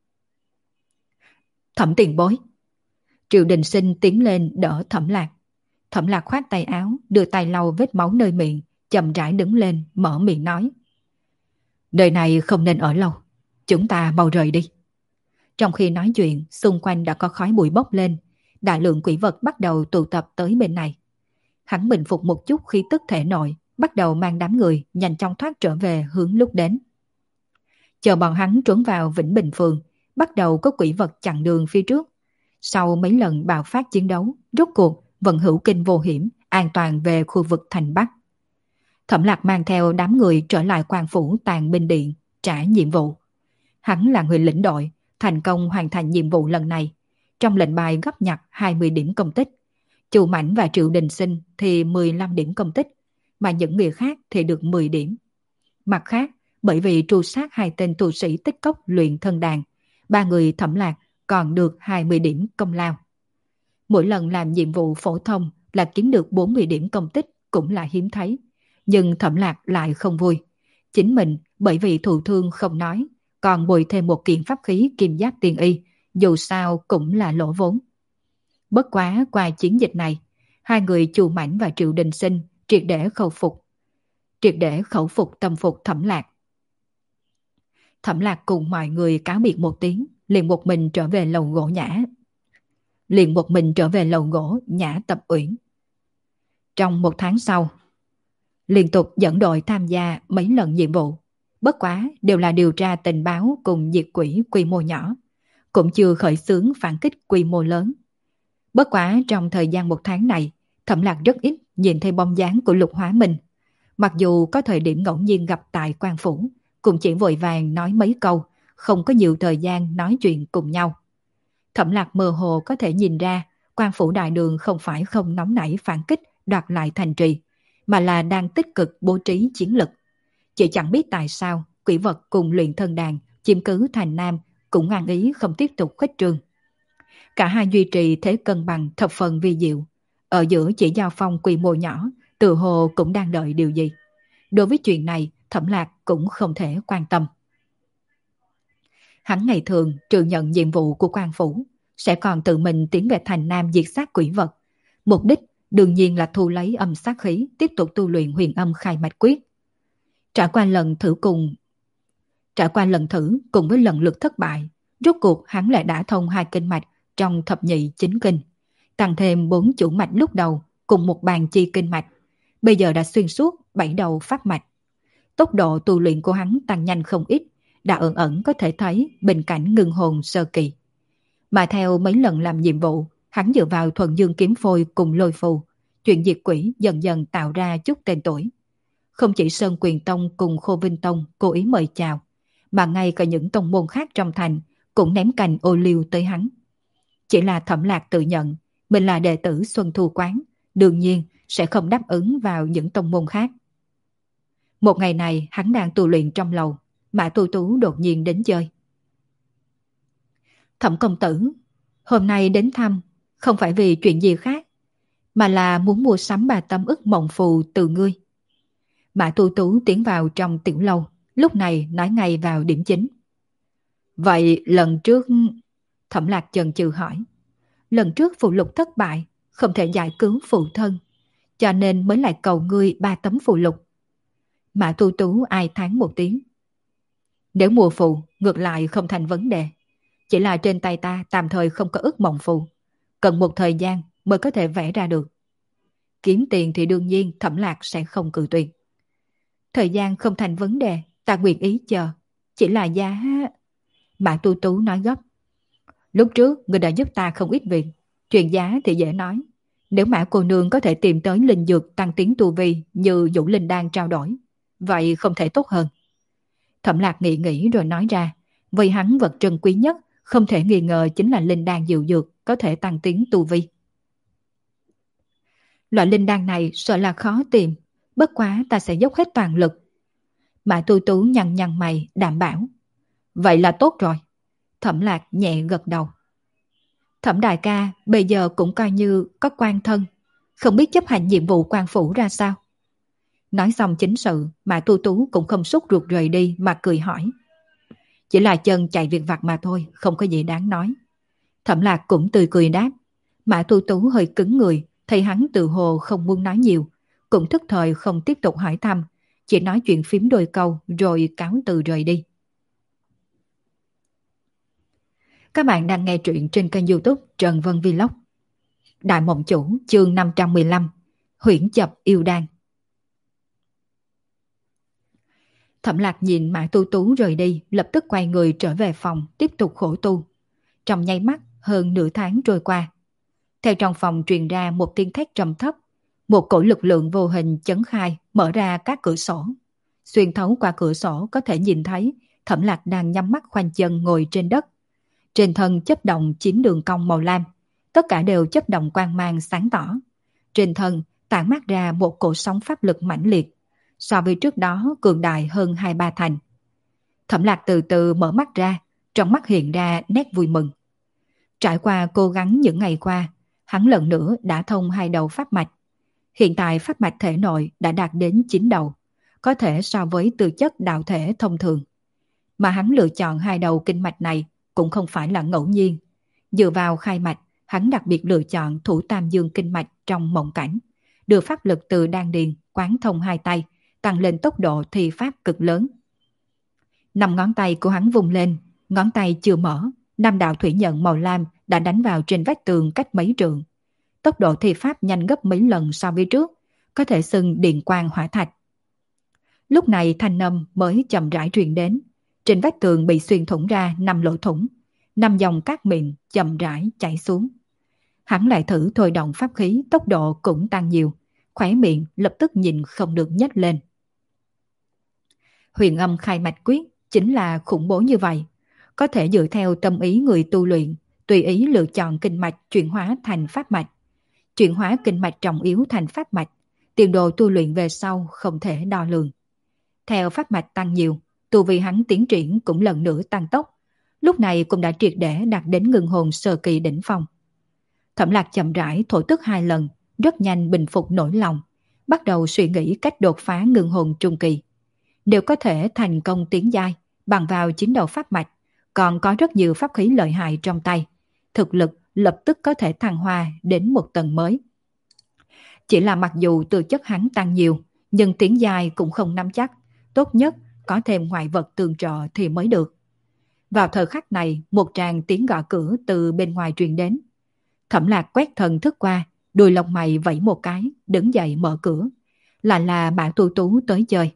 [SPEAKER 1] Thẩm Tiền Bối! Triệu Đình Sinh tiến lên đỡ Thẩm Lạc. Thẩm Lạc khoát tay áo, đưa tay lau vết máu nơi miệng, chậm rãi đứng lên, mở miệng nói. Nơi này không nên ở lâu, chúng ta mau rời đi. Trong khi nói chuyện, xung quanh đã có khói bụi bốc lên, đại lượng quỷ vật bắt đầu tụ tập tới bên này. Hắn bình phục một chút khí tức thể nội, bắt đầu mang đám người nhanh chóng thoát trở về hướng lúc đến. Chờ bọn hắn trốn vào Vĩnh Bình Phường, bắt đầu có quỷ vật chặn đường phía trước. Sau mấy lần bạo phát chiến đấu, rốt cuộc vận hữu kinh vô hiểm, an toàn về khu vực thành Bắc. Thẩm Lạc mang theo đám người trở lại quan phủ Tàn Binh Điện, trả nhiệm vụ. Hắn là người lĩnh đội, thành công hoàn thành nhiệm vụ lần này. Trong lệnh bài góp nhặt 20 điểm công tích. Chu Mãnh và Triệu Đình Sinh thì 15 điểm công tích, mà những người khác thì được 10 điểm. Mặt khác, bởi vì tru sát hai tên tu sĩ tích cốc luyện thân đàn, ba người Thẩm Lạc còn được 20 điểm công lao. Mỗi lần làm nhiệm vụ phổ thông là kiếm được 40 điểm công tích cũng là hiếm thấy. Nhưng Thẩm Lạc lại không vui. Chính mình bởi vì thụ thương không nói, còn bồi thêm một kiện pháp khí kim giáp tiên y, dù sao cũng là lỗ vốn. Bất quá qua chiến dịch này, hai người Chu Mãnh và Triệu Đình Sinh triệt để khẩu phục tâm phục Thẩm Lạc. Thẩm Lạc cùng mọi người cáo biệt một tiếng, liền một mình trở về lầu gỗ Nhã Tập Uyển. Trong một tháng sau, liên tục dẫn đội tham gia mấy lần nhiệm vụ, bất quá đều là điều tra tình báo cùng diệt quỷ quy mô nhỏ, cũng chưa khởi xướng phản kích quy mô lớn. Bất quá trong thời gian một tháng này, Thẩm Lạc rất ít nhìn thấy bóng dáng của Lục Hóa Minh. Mặc dù có thời điểm ngẫu nhiên gặp tại quan phủ, cũng chỉ vội vàng nói mấy câu, không có nhiều thời gian nói chuyện cùng nhau. Thẩm Lạc mơ hồ có thể nhìn ra quan phủ đại đường không phải không nóng nảy phản kích đoạt lại thành trì, mà là đang tích cực bố trí chiến lực. Chỉ chẳng biết tại sao quỷ vật cùng luyện thân đàn chiếm cứ thành Nam cũng ngang ý không tiếp tục khuếch trương. Cả hai duy trì thế cân bằng thập phần vi diệu. Ở giữa chỉ giao phong quy mô nhỏ, tự hồ cũng đang đợi điều gì. Đối với chuyện này, Thẩm Lạc cũng không thể quan tâm. Hắn ngày thường trừ nhận nhiệm vụ của quan phủ, sẽ còn tự mình tiến về thành Nam diệt sát quỷ vật. Mục đích đương nhiên là thu lấy âm sát khí, tiếp tục tu luyện huyền âm khai mạch quyết. Trải qua lần thử cùng với lần lượt thất bại, rốt cuộc hắn lại đã thông 2 kinh mạch trong thập nhị chính kinh, tăng thêm 4 chủ mạch lúc đầu cùng một bàn chi kinh mạch, bây giờ đã xuyên suốt 7 đầu pháp mạch. Tốc độ tu luyện của hắn tăng nhanh không ít, đã ẩn ẩn có thể thấy bình cảnh ngưng hồn sơ kỳ. Mà theo mấy lần làm nhiệm vụ, hắn dựa vào thuần dương kiếm phôi cùng lôi phù, chuyện diệt quỷ dần dần tạo ra chút tên tuổi. Không chỉ Sơn Quyền Tông cùng Khô Vinh Tông cố ý mời chào, mà ngay cả những tông môn khác trong thành cũng ném cành ô liu tới hắn. Chỉ là Thẩm Lạc tự nhận mình là đệ tử Xuân Thu Quán, đương nhiên sẽ không đáp ứng vào những tông môn khác. Một ngày này hắn đang tu luyện trong lầu, Mã Tu Tú đột nhiên đến chơi. Thẩm công tử, hôm nay đến thăm, không phải vì chuyện gì khác, mà là muốn mua sắm 3 tấm ức mộng phù từ ngươi. Mã Tu Tú tiến vào trong tiểu lâu, lúc này nói ngay vào điểm chính. Vậy lần trước... Thẩm Lạc chần chừ hỏi. Lần trước phụ lục thất bại, không thể giải cứu phụ thân, cho nên mới lại cầu ngươi 3 tấm phụ lục. Mã Tu Tú ai thán một tiếng. Nếu mua phù, ngược lại không thành vấn đề. Chỉ là trên tay ta tạm thời không có ức mộng phù, cần một thời gian mới có thể vẽ ra được. Kiếm tiền thì đương nhiên Thẩm Lạc sẽ không cự tuyệt. Thời gian không thành vấn đề, ta nguyện ý chờ. Chỉ là giá... Mã Tu Tú nói gấp. Lúc trước người đã giúp ta không ít việc, chuyện giá thì dễ nói. Nếu Mã cô nương có thể tìm tới linh dược tăng tiến tu vi như Vũ Linh Đan trao đổi, vậy không thể tốt hơn. Thẩm Lạc nghĩ nghĩ rồi nói ra, vì hắn vật trân quý nhất không thể nghi ngờ chính là linh đan diệu dược có thể tăng tiến tu vi. Loại linh đan này sợ là khó tìm, bất quá ta sẽ dốc hết toàn lực. Mã Tu Tú nhăn nhăn mày đảm bảo. Vậy là tốt rồi. Thẩm Lạc nhẹ gật đầu. Thẩm đại ca bây giờ cũng coi như có quan thân, không biết chấp hành nhiệm vụ quan phủ ra sao. Nói xong chính sự, Mã Tu Tú cũng không sốt ruột rời đi mà cười hỏi. Chỉ là chân chạy việc vặt mà thôi, không có gì đáng nói. Thẩm Lạc cũng tươi cười đáp. Mã Tu Tú hơi cứng người, thấy hắn tự hồ không muốn nói nhiều, cũng thức thời không tiếp tục hỏi thăm, chỉ nói chuyện phím đôi câu rồi cáo từ rời đi. Các bạn đang nghe truyện trên kênh YouTube Trần Vân Vlog. Đại Mộng Chủ chương 515, Huyễn Chập Yêu Đan. Thẩm Lạc nhìn Mã Tu Tú rời đi, lập tức quay người trở về phòng tiếp tục khổ tu. Trong nháy mắt hơn nửa tháng trôi qua. Theo trong phòng truyền ra một tiếng thét trầm thấp, một cổ lực lượng vô hình chấn khai mở ra các cửa sổ. Xuyên thấu qua cửa sổ có thể nhìn thấy Thẩm Lạc đang nhắm mắt khoanh chân ngồi trên đất. Trên thân chấp động 9 đường cong màu lam, tất cả đều chấp động quang mang sáng tỏ. Trên thân tản mát ra một cỗ sóng pháp lực mãnh liệt, so với trước đó cường đại hơn 2-3 thành. Thẩm Lạc từ từ mở mắt ra, trong mắt hiện ra nét vui mừng. Trải qua cố gắng những ngày qua, hắn lần nữa đã thông 2 đầu pháp mạch. Hiện tại pháp mạch thể nội đã đạt đến 9 đầu, có thể so với tư chất đạo thể thông thường. Mà hắn lựa chọn 2 đầu kinh mạch này cũng không phải là ngẫu nhiên. Dựa vào khai mạch, hắn đặc biệt lựa chọn thủ tam dương kinh mạch trong mộng cảnh, đưa pháp lực từ đan điền quán thông 2 tay, tăng lên tốc độ thi pháp cực lớn. 5 ngón tay của hắn vùng lên, ngón tay chưa mở, 5 đạo thủy nhận màu lam đã đánh vào trên vách tường cách mấy trượng. Tốc độ thi pháp nhanh gấp mấy lần so với trước, có thể xưng điện quang hỏa thạch. Lúc này thanh âm mới chậm rãi truyền đến. Trên vách tường bị xuyên thủng ra 5 lỗ thủng, 5 dòng cát mịn chậm rãi chảy xuống. Hắn lại thử thôi động pháp khí, tốc độ cũng tăng nhiều, khóe miệng lập tức nhìn không được nhếch lên. Huyền âm khai mạch quyết chính là khủng bố như vậy. Có thể dựa theo tâm ý người tu luyện, tùy ý lựa chọn kinh mạch chuyển hóa thành pháp mạch. Chuyển hóa kinh mạch trọng yếu thành pháp mạch, tiền đồ tu luyện về sau không thể đo lường. Theo pháp mạch tăng nhiều, tu vi hắn tiến triển cũng lần nữa tăng tốc. Lúc này cũng đã triệt để đạt đến ngưng hồn sơ kỳ đỉnh phong. Thẩm Lạc chậm rãi thổ tức 2 lần, rất nhanh bình phục nỗi lòng, bắt đầu suy nghĩ cách đột phá ngưng hồn trung kỳ. Đều có thể thành công tiến giai, bằng vào chính đầu pháp mạch, còn có rất nhiều pháp khí lợi hại trong tay. Thực lực lập tức có thể thăng hoa đến một tầng mới. Chỉ là mặc dù tư chất hắn tăng nhiều, nhưng tiến giai cũng không nắm chắc, tốt nhất có thêm ngoại vật tương trợ thì mới được. Vào thời khắc này, một tràng tiếng gõ cửa từ bên ngoài truyền đến. Thẩm Lạc quét thần thức qua, đuôi lông mày vẫy một cái, đứng dậy mở cửa. Lại là Mã Tu Tú tới chơi.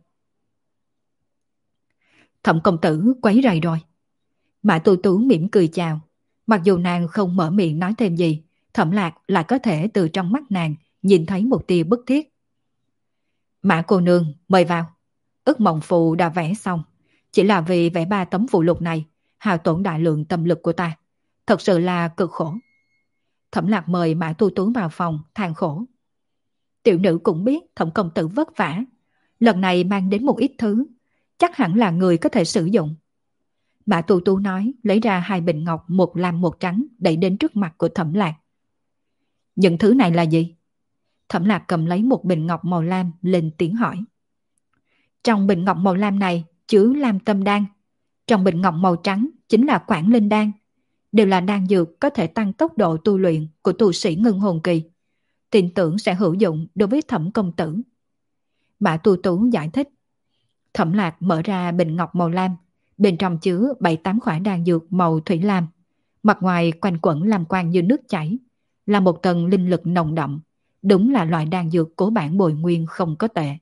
[SPEAKER 1] Thẩm công tử quấy rầy rồi. Mã Tu Tú mỉm cười chào. Mặc dù nàng không mở miệng nói thêm gì, Thẩm Lạc lại có thể từ trong mắt nàng nhìn thấy một tia bức thiết. Mã cô nương, mời vào. Ức mộng phù đã vẽ xong. Chỉ là vì vẽ 3 tấm phụ lục này, hao tổn đại lượng tâm lực của ta. Thật sự là cực khổ. Thẩm Lạc mời Mã Tu Tú vào phòng, than khổ. Tiểu nữ cũng biết Thẩm công tử vất vả. Lần này mang đến một ít thứ, chắc hẳn là người có thể sử dụng. Mã Tu Tú nói, lấy ra 2 bình ngọc, một lam một trắng, đẩy đến trước mặt của Thẩm Lạc. Những thứ này là gì? Thẩm Lạc cầm lấy một bình ngọc màu lam, lên tiếng hỏi. Trong bình ngọc màu lam này chứa lam tâm đan. Trong bình ngọc màu trắng chính là Quảng Linh đan. Đều là đan dược có thể tăng tốc độ tu luyện của tu sĩ ngưng hồn kỳ. Tin tưởng sẽ hữu dụng đối với Thẩm công tử. Mã Tu Tú giải thích. Thẩm Lạc mở ra bình ngọc màu lam. Bên trong chứa 7-8 khỏa đan dược màu thủy lam. Mặt ngoài quanh quẩn lam quang như nước chảy. Là một tầng linh lực nồng đậm. Đúng là loại đan dược cố bản bồi nguyên không có tệ.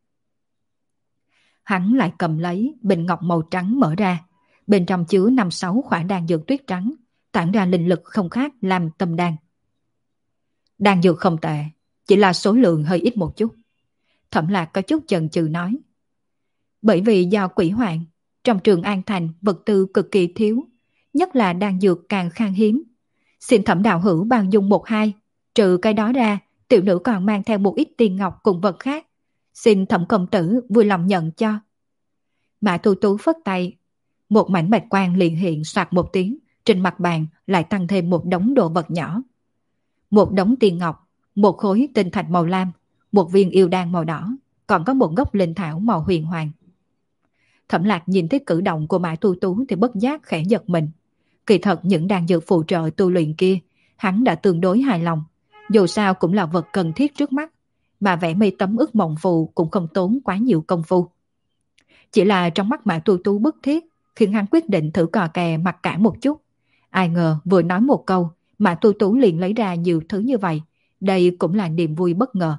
[SPEAKER 1] Hắn lại cầm lấy bình ngọc màu trắng mở ra. Bên trong chứa 5-6 khỏa đan dược tuyết trắng, tản ra linh lực không khác làm tâm đan. Đan dược không tệ, chỉ là số lượng hơi ít một chút. Thẩm Lạc có chút chần chừ nói. Bởi vì do quỷ hoạn, trong Trường An Thành vật tư cực kỳ thiếu, nhất là đan dược càng khan hiếm. Xin Thẩm đạo hữu bao dung 1-2, trừ cái đó ra, tiểu nữ còn mang theo một ít tiền ngọc cùng vật khác. Xin Thẩm công tử vui lòng nhận cho. Mã Tu Tú phất tay. Một mảnh bạch quang liền hiện soạt một tiếng. Trên mặt bàn lại tăng thêm một đống đồ vật nhỏ. Một đống tiền ngọc, một khối tinh thạch màu lam, một viên yêu đan màu đỏ, còn có một gốc linh thảo màu huyền hoàng. Thẩm Lạc nhìn thấy cử động của Mã Tu Tú thì bất giác khẽ giật mình. Kỳ thật những đan dược phụ trợ tu luyện kia, hắn đã tương đối hài lòng. Dù sao cũng là vật cần thiết trước mắt, mà vẽ mây tấm ức mộng phù cũng không tốn quá nhiều công phu. Chỉ là trong mắt Mã Tu Tú bức thiết, khiến hắn quyết định thử cò kè mặc cả một chút. Ai ngờ vừa nói một câu, Mã Tu Tú liền lấy ra nhiều thứ như vậy. Đây cũng là niềm vui bất ngờ.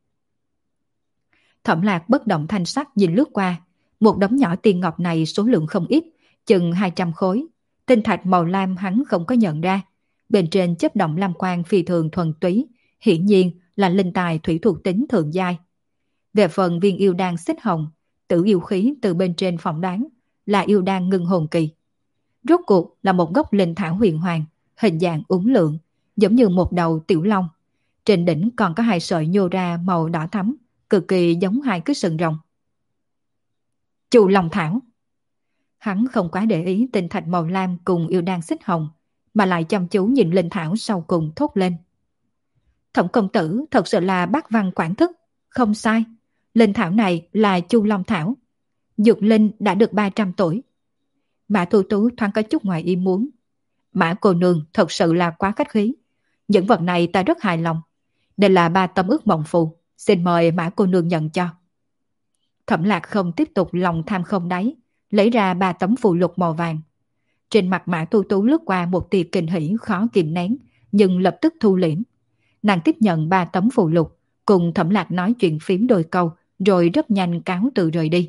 [SPEAKER 1] Thẩm Lạc bất động thanh sắc nhìn lướt qua. Một đống nhỏ tiền ngọc này số lượng không ít, chừng 200 khối. Tinh thạch màu lam hắn không có nhận ra. Bên trên chớp động lam quang phi thường thuần túy, hiển nhiên là linh tài thủy thuộc tính thượng giai. Về phần viên yêu đan xích hồng, tử yêu khí từ bên trên phỏng đoán là yêu đan ngưng hồn kỳ. Rốt cuộc là một gốc linh thảo huyền hoàng, hình dạng uốn lượn, giống như một đầu tiểu long. Trên đỉnh còn có 2 sợi nhô ra màu đỏ thắm, cực kỳ giống 2 cái sừng rồng. Chu Long Thảo. Hắn không quá để ý tinh thạch màu lam cùng yêu đan xích hồng, mà lại chăm chú nhìn linh thảo sau cùng thốt lên. Thẩm công tử thật sự là bác văn quản thức, không sai. Linh thảo này là Chu Long Thảo. Dược linh đã được 300 tuổi. Mã Tu Tú thoáng có chút ngoài ý muốn. Mã cô nương thật sự là quá khách khí. Những vật này ta rất hài lòng. Đây là 3 tấm ước mộng phù. Xin mời Mã cô nương nhận cho. Thẩm Lạc không tiếp tục lòng tham không đáy, lấy ra 3 tấm phù lục màu vàng. Trên mặt Mã Tu Tú lướt qua một tia kinh hỉ khó kìm nén, nhưng lập tức thu liễm. Nàng tiếp nhận 3 tấm phù lục, cùng Thẩm Lạc nói chuyện phím đôi câu, rồi rất nhanh cáo từ rời đi.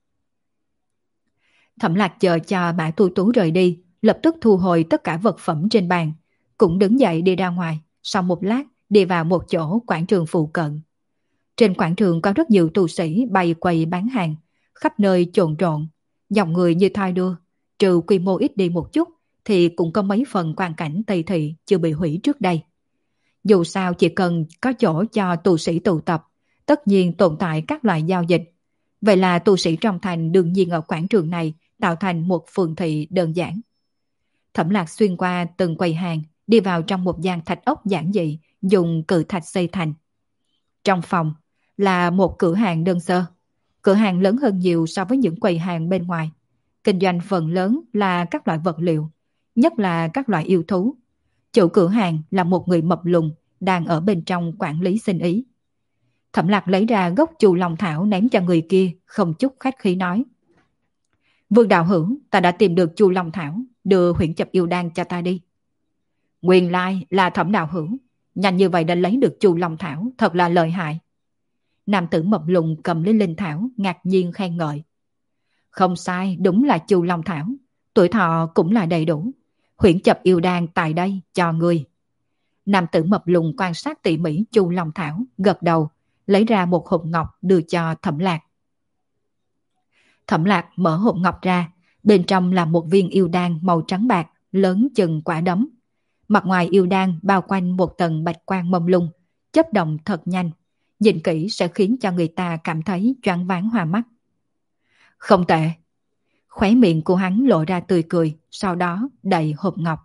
[SPEAKER 1] Thẩm Lạc chờ cho Mã Tu Tú rời đi, lập tức thu hồi tất cả vật phẩm trên bàn, cũng đứng dậy đi ra ngoài, sau một lát đi vào một chỗ quảng trường phụ cận. Trên quảng trường có rất nhiều tu sĩ bày quầy bán hàng, khắp nơi trộn trộn, dòng người như thoi đưa, trừ quy mô ít đi một chút thì cũng có mấy phần quan cảnh Tây Thị chưa bị hủy trước đây. Dù sao chỉ cần có chỗ cho tu sĩ tụ tập, tất nhiên tồn tại các loại giao dịch. Vậy là tu sĩ trong thành đương nhiên ở quảng trường này tạo thành một phường thị đơn giản. Thẩm Lạc xuyên qua từng quầy hàng, đi vào trong một gian thạch ốc giản dị, dùng cự thạch xây thành. Trong phòng là một cửa hàng đơn sơ. Cửa hàng lớn hơn nhiều so với những quầy hàng bên ngoài. Kinh doanh phần lớn là các loại vật liệu, nhất là các loại yêu thú. Chủ cửa hàng là một người mập lùn đang ở bên trong quản lý sinh ý. Thẩm Lạc lấy ra gốc Chu Long Thảo ném cho người kia, không chút khách khí nói: Vương đạo hữu, ta đã tìm được Chu Long Thảo, đưa huyễn chập yêu đan cho ta đi. Nguyên lai là Thẩm đạo hữu, nhanh như vậy đã lấy được Chu Long Thảo, thật là lợi hại. Nam tử mập lùn cầm lấy linh thảo, ngạc nhiên khen ngợi. Không sai, đúng là Chu Long Thảo, tuổi thọ cũng là đầy đủ. Huyễn chập yêu đan tại đây cho ngươi. Nam tử mập lùn quan sát tỉ mỉ Chu Long Thảo, gật đầu, lấy ra một hộp ngọc đưa cho Thẩm Lạc. Thẩm Lạc mở hộp ngọc ra, bên trong là một viên yêu đan màu trắng bạc, lớn chừng quả đấm. Mặt ngoài yêu đan bao quanh một tầng bạch quang mông lung, chớp động thật nhanh, nhìn kỹ sẽ khiến cho người ta cảm thấy choáng váng hoa mắt. Không tệ. Khóe miệng của hắn lộ ra tươi cười, sau đó đậy hộp ngọc.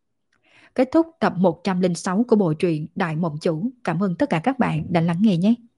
[SPEAKER 1] Kết thúc tập 106 của bộ truyện Đại Mộng Chủ. Cảm ơn tất cả các bạn đã lắng nghe nhé.